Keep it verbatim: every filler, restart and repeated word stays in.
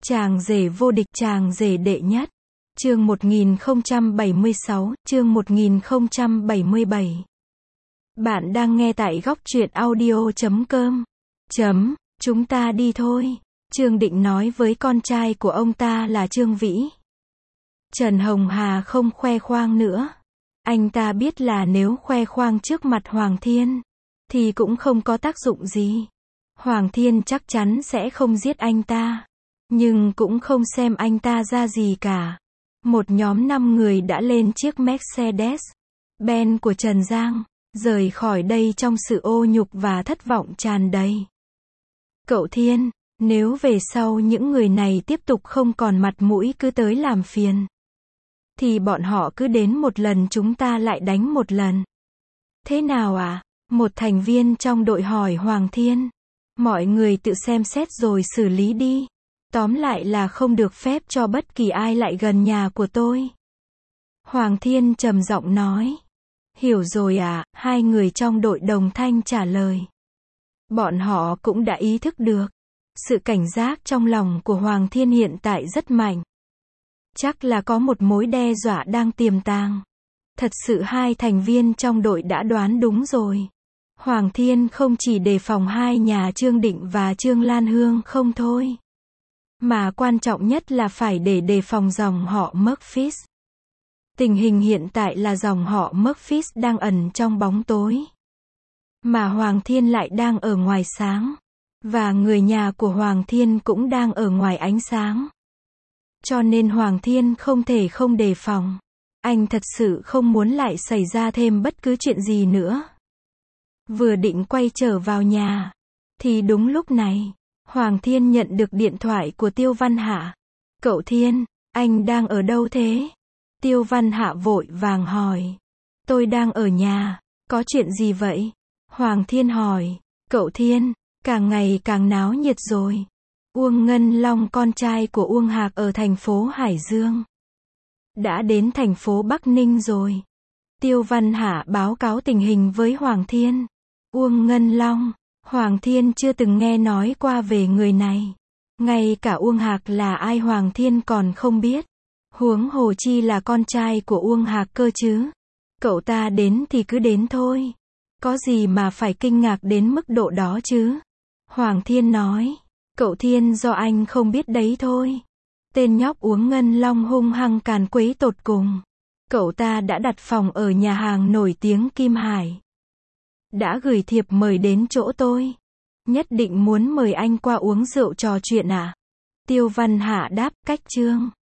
Chàng rể vô địch, chàng rể đệ nhất. Chương một nghìn không trăm bảy mươi sáu, chương một nghìn không trăm bảy mươi bảy. Bạn đang nghe tại góc truyện audio chấm com. Chấm, chúng ta đi thôi. Trương Định nói với con trai của ông ta là Trương Vĩ. Trần Hồng Hà không khoe khoang nữa. Anh ta biết là nếu khoe khoang trước mặt Hoàng Thiên, thì cũng không có tác dụng gì. Hoàng Thiên chắc chắn sẽ không giết anh ta, nhưng cũng không xem anh ta ra gì cả. Một nhóm năm người đã lên chiếc Mercedes-Benz của Trần Giang, rời khỏi đây trong sự ô nhục và thất vọng tràn đầy. Cậu Thiên, nếu về sau những người này tiếp tục không còn mặt mũi cứ tới làm phiền, thì bọn họ cứ đến một lần chúng ta lại đánh một lần. Thế nào à? Một thành viên trong đội hỏi Hoàng Thiên. Mọi người tự xem xét rồi xử lý đi. Tóm lại là không được phép cho bất kỳ ai lại gần nhà của tôi. Hoàng Thiên trầm giọng nói. Hiểu rồi à, hai người trong đội đồng thanh trả lời. Bọn họ cũng đã ý thức được. Sự cảnh giác trong lòng của Hoàng Thiên hiện tại rất mạnh. Chắc là có một mối đe dọa đang tiềm tàng. Thật sự hai thành viên trong đội đã đoán đúng rồi. Hoàng Thiên không chỉ đề phòng hai nhà Trương Định và Trương Lan Hương không thôi, mà quan trọng nhất là phải để đề phòng dòng họ Murphys. Tình hình hiện tại là dòng họ Murphys đang ẩn trong bóng tối, mà Hoàng Thiên lại đang ở ngoài sáng, và người nhà của Hoàng Thiên cũng đang ở ngoài ánh sáng. Cho nên Hoàng Thiên không thể không đề phòng. Anh thật sự không muốn lại xảy ra thêm bất cứ chuyện gì nữa. Vừa định quay trở vào nhà, thì đúng lúc này, Hoàng Thiên nhận được điện thoại của Tiêu Văn Hạ. Cậu Thiên, anh đang ở đâu thế? Tiêu Văn Hạ vội vàng hỏi. Tôi đang ở nhà, có chuyện gì vậy? Hoàng Thiên hỏi. Cậu Thiên, càng ngày càng náo nhiệt rồi. Uông Ngân Long, con trai của Uông Hạc ở thành phố Hải Dương, đã đến thành phố Bắc Ninh rồi. Tiêu Văn Hạ báo cáo tình hình với Hoàng Thiên. Uông Ngân Long, Hoàng Thiên chưa từng nghe nói qua về người này. Ngay cả Uông Hạc là ai Hoàng Thiên còn không biết. Huống hồ chi là con trai của Uông Hạc cơ chứ. Cậu ta đến thì cứ đến thôi. Có gì mà phải kinh ngạc đến mức độ đó chứ? Hoàng Thiên nói. Cậu Thiên, do anh không biết đấy thôi. Tên nhóc Uông Ngân Long hung hăng càn quấy tột cùng. Cậu ta đã đặt phòng ở nhà hàng nổi tiếng Kim Hải. Đã gửi thiệp mời đến chỗ tôi. Nhất định muốn mời anh qua uống rượu trò chuyện à? Tiêu Văn Hạ đáp. Cách chương